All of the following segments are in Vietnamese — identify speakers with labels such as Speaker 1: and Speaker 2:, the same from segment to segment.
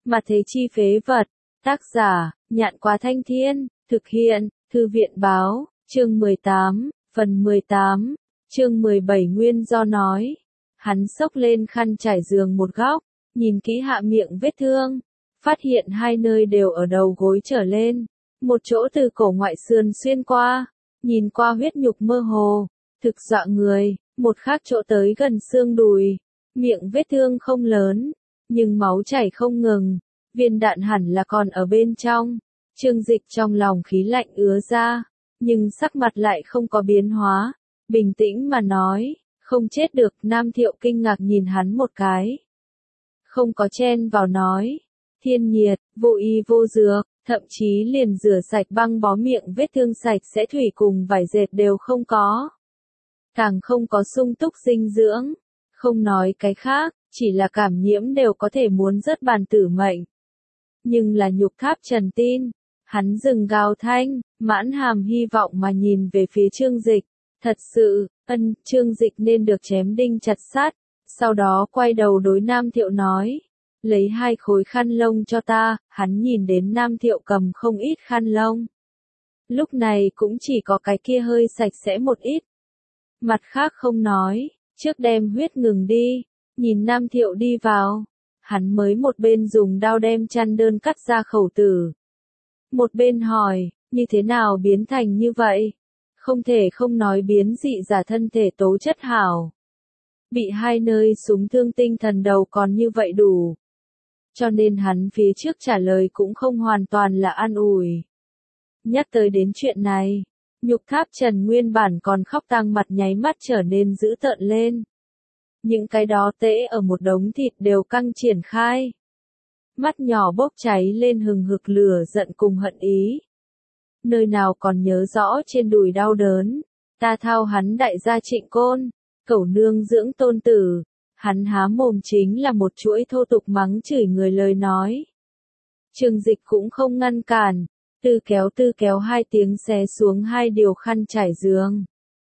Speaker 1: Mà thế chi phế vật. Tác giả, Nhạn Quá Thanh Thiên, thực hiện, Thư viện báo, chương 18, phần 18, chương 17 nguyên do nói. Hắn xốc lên khăn trải giường một góc, nhìn kỹ hạ miệng vết thương, phát hiện hai nơi đều ở đầu gối trở lên, một chỗ từ cổ ngoại sườn xuyên qua, nhìn qua huyết nhục mơ hồ, thực dọa người, một khác chỗ tới gần xương đùi, miệng vết thương không lớn, nhưng máu chảy không ngừng, viên đạn hẳn là còn ở bên trong. Trương Dịch trong lòng khí lạnh ứa ra, nhưng sắc mặt lại không có biến hóa, bình tĩnh mà nói, không chết được. Nam Thiệu kinh ngạc nhìn hắn một cái, không có chen vào nói, thiên nhiệt, vô y vô dược, thậm chí liền rửa sạch băng bó miệng vết thương sạch sẽ thủy cùng vải dệt đều không có, càng không có sung túc dinh dưỡng, không nói cái khác, chỉ là cảm nhiễm đều có thể muốn rớt bàn tử mệnh. Nhưng là Nhục Tháp Trần tin, hắn dừng gào thanh, mãn hàm hy vọng mà nhìn về phía Trương Dịch, thật sự, Trương Dịch nên được chém đinh chặt sắt, sau đó quay đầu đối Nam Thiệu nói, lấy 2 khối khăn lông cho ta. Hắn nhìn đến Nam Thiệu cầm không ít khăn lông, lúc này cũng chỉ có cái kia hơi sạch sẽ một ít, mặt khác không nói, trước đem huyết ngừng đi. Nhìn Nam Thiệu đi vào, hắn mới một bên dùng đao đem chăn đơn cắt ra khẩu tử, một bên hỏi, như thế nào biến thành như vậy? Không thể không nói biến dị giả thân thể tố chất hảo, bị 2 nơi súng thương tinh thần đầu còn như vậy đủ. Cho nên hắn phía trước trả lời cũng không hoàn toàn là an ủi. Nhắc tới đến chuyện này, Nhục Tháp Trần nguyên bản còn khóc tang mặt nháy mắt trở nên dữ tợn lên. Những cái đó tễ ở một đống thịt đều căng triển khai. Mắt nhỏ bốc cháy lên hừng hực lửa giận cùng hận ý. Nơi nào còn nhớ rõ trên đùi đau đớn, ta thao hắn đại gia Trịnh Côn, cẩu nương dưỡng tôn tử. Hắn há mồm chính là một chuỗi thô tục mắng chửi người lời nói. Trương Dịch cũng không ngăn cản, tư kéo 2 tiếng xé xuống 2 điều khăn trải giường.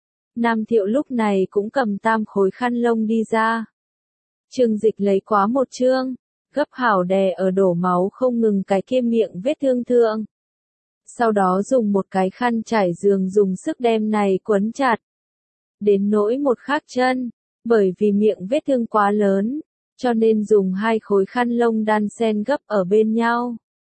Speaker 1: Nam Thiệu lúc này cũng cầm 3 khối khăn lông đi ra. Trương Dịch lấy quá một chương, gấp hảo đè ở đổ máu không ngừng cái kia miệng vết thương thượng. Sau đó dùng một cái khăn trải giường dùng sức đem này quấn chặt. Đến nỗi một khác chân, bởi vì miệng vết thương quá lớn, cho nên dùng 2 khối khăn lông đan xen gấp ở bên nhau.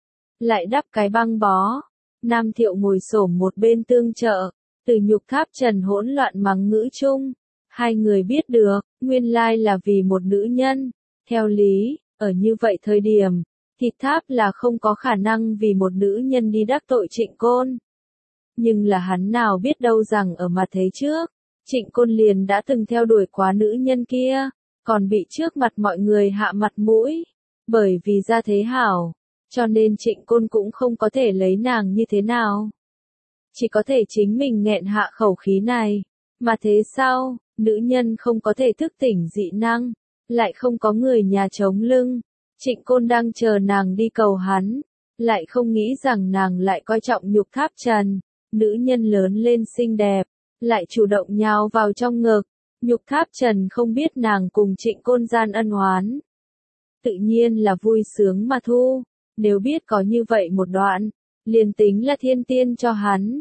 Speaker 1: Lại đắp cái băng bó. Nam Thiệu ngồi xổm một bên tương trợ, từ Nhục Tháp Trần hỗn loạn mắng ngữ chung. 2 người biết được, nguyên lai là vì một nữ nhân. Theo lý, ở như vậy thời điểm, Thịt Tháp là không có khả năng vì một nữ nhân đi đắc tội Trịnh Côn. Nhưng là hắn nào biết đâu rằng ở mặt thế trước, Trịnh Côn liền đã từng theo đuổi quá nữ nhân kia, còn bị trước mặt mọi người hạ mặt mũi. Bởi vì gia thế hảo, cho nên Trịnh Côn cũng không có thể lấy nàng như thế nào. Chỉ có thể chính mình nghẹn hạ khẩu khí này. Mà thế sao, nữ nhân không có thể thức tỉnh dị năng, lại không có người nhà chống lưng. Trịnh Côn đang chờ nàng đi cầu hắn, lại không nghĩ rằng nàng lại coi trọng Nhục Tháp Trần. Nữ nhân lớn lên xinh đẹp, lại chủ động nhào vào trong ngực. Nhục Tháp Trần không biết nàng cùng Trịnh Côn gian ân oán, tự nhiên là vui sướng mà thu. Nếu biết có như vậy một đoạn, liền tính là thiên tiên cho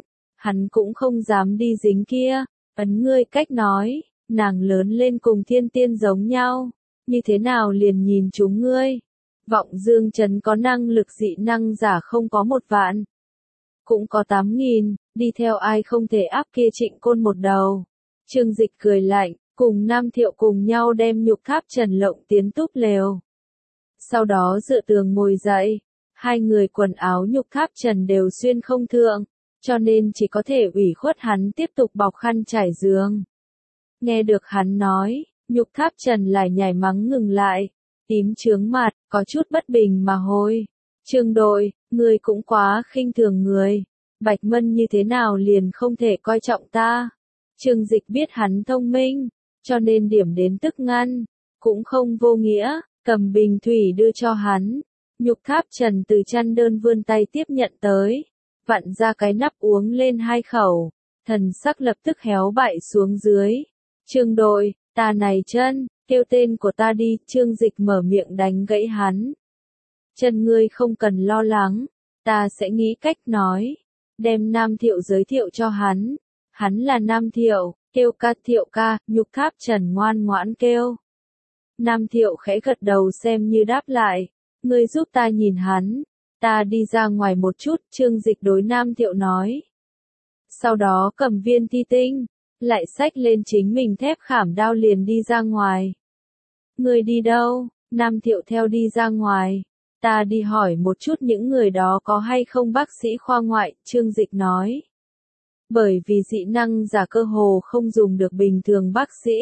Speaker 1: hắn cũng không dám đi dính kia. Ngươi cách nói, nàng lớn lên cùng thiên tiên giống nhau, như thế nào liền nhìn chúng ngươi. Vọng Dương Trấn có năng lực dị năng giả không có 1 vạn, cũng có 8.000, đi theo ai không thể áp kia Trịnh Côn một đầu. Trương Dịch cười lạnh, cùng Nam Thiệu cùng nhau đem Nhục Tháp Trần lộng tiến túp lều. Sau đó dựa tường ngồi dậy, 2 người quần áo Nhục Tháp Trần đều xuyên không thượng, cho nên chỉ có thể ủy khuất hắn tiếp tục bọc khăn trải giường. Nghe được hắn nói, Nhục Tháp Trần lại nhảy mắng ngừng lại, tím chướng mặt, có chút bất bình mà hôi. Trương đội, ngươi cũng quá khinh thường người. Bạch Mân như thế nào liền không thể coi trọng ta. Trương Dịch biết hắn thông minh, cho nên điểm đến tức ngăn, cũng không vô nghĩa, cầm bình thủy đưa cho hắn. Nhục Tháp Trần từ chăn đơn vươn tay tiếp nhận tới, vặn ra cái nắp uống lên 2 khẩu, thần sắc lập tức héo bại xuống dưới. Trương đội, ta này chân, kêu tên của ta đi. Trương Dịch mở miệng đánh gãy hắn. Chân ngươi không cần lo lắng, ta sẽ nghĩ cách nói. Đem Nam Thiệu giới thiệu cho hắn. Hắn là Nam Thiệu, kêu ca Thiệu ca, Nhục Tháp Trần ngoan ngoãn kêu. Nam Thiệu khẽ gật đầu xem như đáp lại. Ngươi giúp ta nhìn hắn. Ta đi ra ngoài một chút, Trương Dịch đối Nam Thiệu nói. Sau đó cầm viên thi tinh, lại xách lên chính mình thép khảm đao liền đi ra ngoài. Ngươi đi đâu? Nam Thiệu theo đi ra ngoài. Ta đi hỏi một chút những người đó có hay không bác sĩ khoa ngoại, Trương Dịch nói. Bởi vì dị năng giả cơ hồ không dùng được bình thường bác sĩ.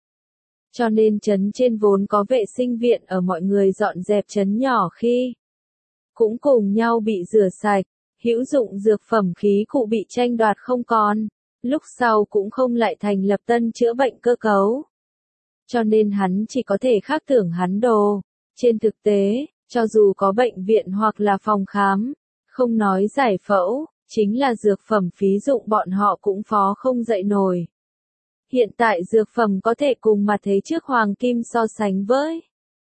Speaker 1: Cho nên trấn trên vốn có vệ sinh viện ở mọi người dọn dẹp trấn nhỏ khi. Cũng cùng nhau bị rửa sạch, hữu dụng dược phẩm khí cụ bị tranh đoạt không còn. Lúc sau cũng không lại thành lập tân chữa bệnh cơ cấu. Cho nên hắn chỉ có thể khác tưởng hắn đồ. Trên thực tế, cho dù có bệnh viện hoặc là phòng khám, không nói giải phẫu, chính là dược phẩm phí dụng bọn họ cũng phó không dậy nổi. Hiện tại dược phẩm có thể cùng mà thế trước hoàng kim so sánh với.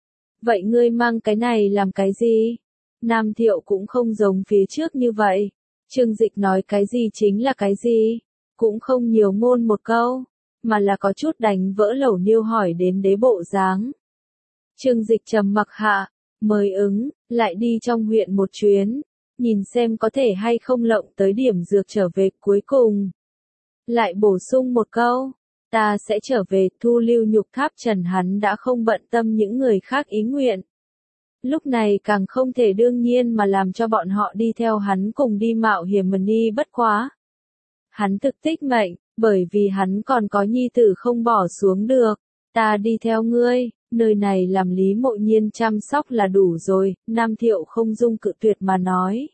Speaker 1: Vậy ngươi mang cái này làm cái gì? Nam Thiệu cũng không giống phía trước như vậy. Trương Dịch nói cái gì chính là cái gì, cũng không nhiều ngôn một câu, mà là có chút đánh vỡ lẩu niêu hỏi đến đế bộ dáng. Trương Dịch trầm mặc hạ, mới ứng, lại đi trong huyện một chuyến, nhìn xem có thể hay không lộng tới điểm dược trở về cuối cùng. Lại bổ sung một câu, ta sẽ trở về thu lưu Nhục Tháp Trần hắn đã không bận tâm những người khác ý nguyện. Lúc này càng không thể đương nhiên mà làm cho bọn họ đi theo hắn cùng đi mạo hiểm mà đi bất quá. Hắn thực tích mệnh, bởi vì hắn còn có nhi tử không bỏ xuống được. Ta đi theo ngươi, nơi này làm Lý Mộ Nhiên chăm sóc là đủ rồi, Nam Thiệu không dung cự tuyệt mà nói.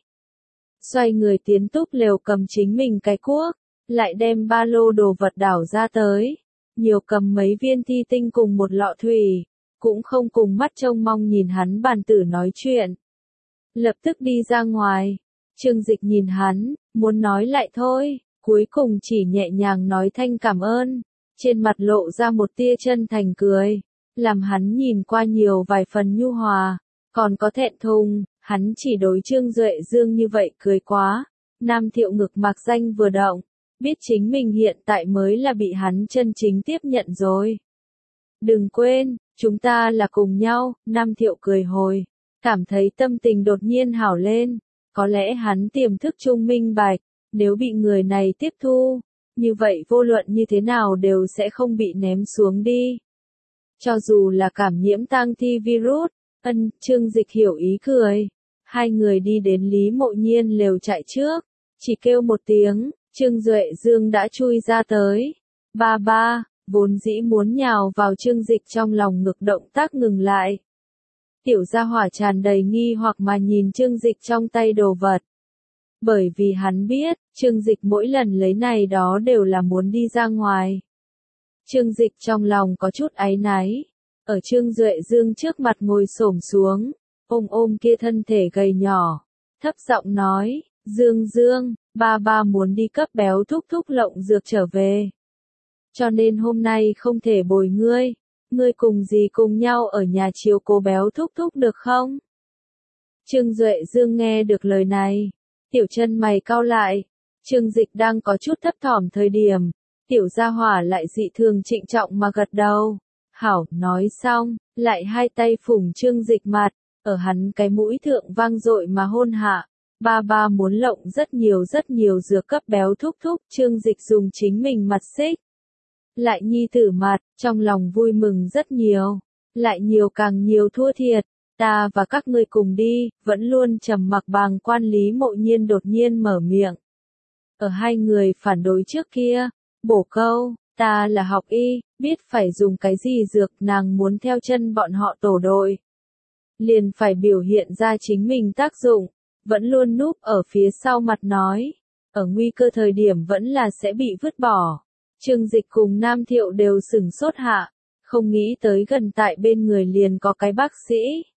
Speaker 1: Xoay người tiến túp lều cầm chính mình cái cuốc, lại đem ba lô đồ vật đảo ra tới. Nhiều cầm mấy viên thi tinh cùng một lọ thủy, cũng không cùng mắt trông mong nhìn hắn bàn tử nói chuyện. Lập tức đi ra ngoài, Trương Dịch nhìn hắn, muốn nói lại thôi, cuối cùng chỉ nhẹ nhàng nói thanh cảm ơn, trên mặt lộ ra một tia chân thành cười, làm hắn nhìn qua nhiều vài phần nhu hòa, còn có thẹn thùng, hắn chỉ đối Trương Duệ Dương như vậy cười quá. Nam Thiệu ngực mạc danh vừa động, biết chính mình hiện tại mới là bị hắn chân chính tiếp nhận rồi. Đừng quên, chúng ta là cùng nhau, Nam Thiệu cười hồi, cảm thấy tâm tình đột nhiên hảo lên, có lẽ hắn tiềm thức trung minh bạch, nếu bị người này tiếp thu, như vậy vô luận như thế nào đều sẽ không bị ném xuống đi. Cho dù là cảm nhiễm tang thi virus, Trương Dịch hiểu ý cười. Hai người đi đến Lý Mộ Nhiên lều chạy trước, chỉ kêu một tiếng, Trương Duệ Dương đã chui ra tới. Ba ba, vốn dĩ muốn nhào vào Trương Dịch trong lòng ngực động tác ngừng lại. Tiểu gia hỏa tràn đầy nghi hoặc mà nhìn Trương Dịch trong tay đồ vật. Bởi vì hắn biết, Trương Dịch mỗi lần lấy này đó đều là muốn đi ra ngoài. Trương Dịch trong lòng có chút áy náy, ở Trương Duệ Dương trước mặt ngồi xổm xuống, ôm kia thân thể gầy nhỏ, thấp giọng nói, Dương Dương, ba ba muốn đi cấp béo thúc thúc lộng dược trở về. Cho nên hôm nay không thể bồi ngươi, ngươi cùng gì cùng nhau ở nhà chiếu cố béo thúc thúc được không? Trương Duệ Dương nghe được lời này, tiểu chân mày cau lại, Trương Dịch đang có chút thấp thỏm thời điểm, tiểu gia hỏa lại dị thường trịnh trọng mà gật đầu. Hảo, nói xong, lại hai tay phủng Trương Dịch mặt, ở hắn cái mũi thượng vang dội mà hôn hạ. Ba ba muốn lộng rất nhiều dược cấp béo thúc thúc, Trương Dịch dùng chính mình mặt xích. Lại nhi tử mặt, trong lòng vui mừng rất nhiều, lại nhiều càng nhiều thua thiệt, ta và các ngươi cùng đi, vẫn luôn trầm mặc bàng quan Lý Mộ Nhiên đột nhiên mở miệng. Ở hai người phản đối trước kia, bổ câu, ta là học y, biết phải dùng cái gì dược, nàng muốn theo chân bọn họ tổ đội. Liền phải biểu hiện ra chính mình tác dụng, vẫn luôn núp ở phía sau mặt nói, ở nguy cơ thời điểm vẫn là sẽ bị vứt bỏ. Trương Dịch cùng Nam Thiệu đều sửng sốt hạ, không nghĩ tới gần tại bên người liền có cái bác sĩ.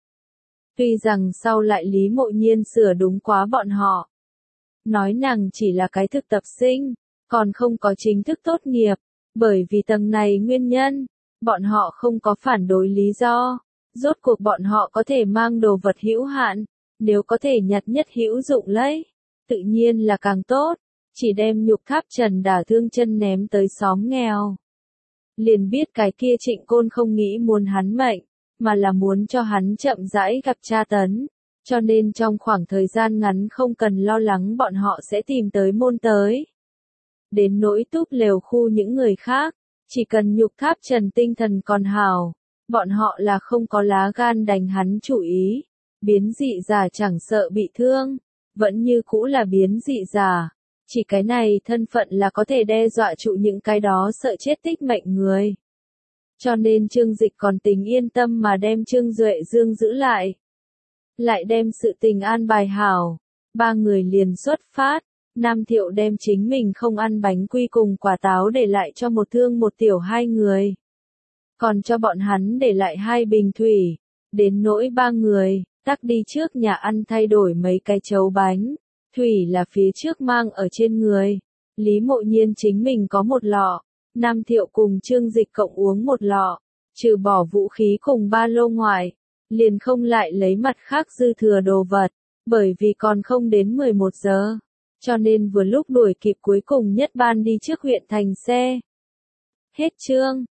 Speaker 1: Tuy rằng sau lại Lý Mộ Nhiên sửa đúng quá bọn họ. Nói nàng chỉ là cái thực tập sinh, còn không có chính thức tốt nghiệp, bởi vì tầng này nguyên nhân, bọn họ không có phản đối lý do. Rốt cuộc bọn họ có thể mang đồ vật hữu hạn, nếu có thể nhặt nhất hữu dụng lấy, tự nhiên là càng tốt, chỉ đem nhục tháp Trần đả thương chân ném tới xóm nghèo. Liền biết cái kia Trịnh Côn không nghĩ muốn hắn mệnh, mà là muốn cho hắn chậm rãi gặp tra tấn, cho nên trong khoảng thời gian ngắn không cần lo lắng bọn họ sẽ tìm tới môn tới. Đến nỗi túp lều khu những người khác, chỉ cần nhục tháp Trần tinh thần còn hào, bọn họ là không có lá gan đánh hắn chủ ý. Biến dị giả chẳng sợ bị thương, vẫn như cũ là biến dị giả. Chỉ cái này thân phận là có thể đe dọa trụ những cái đó sợ chết tích mệnh người. Cho nên Trương Dịch còn tình yên tâm mà đem Trương Duệ Dương giữ lại. Lại đem sự tình an bài hảo. Ba người liền xuất phát. Nam Thiệu đem chính mình không ăn bánh quy cùng quả táo để lại cho một thương một tiểu hai người. Còn cho bọn hắn để lại 2 bình thủy. Đến nỗi 3 người, tắc đi trước nhà ăn thay đổi mấy cái chấu bánh. Thủy là phía trước mang ở trên người. Lý Mộ Nhiên chính mình có một lọ. Nam Thiệu cùng Trương Dịch cộng uống một lọ. Trừ bỏ vũ khí cùng ba lô ngoại. Liền không lại lấy mặt khác dư thừa đồ vật. Bởi vì còn không đến 11 giờ. Cho nên vừa lúc đuổi kịp cuối cùng nhất ban đi trước huyện thành xe. Hết chương.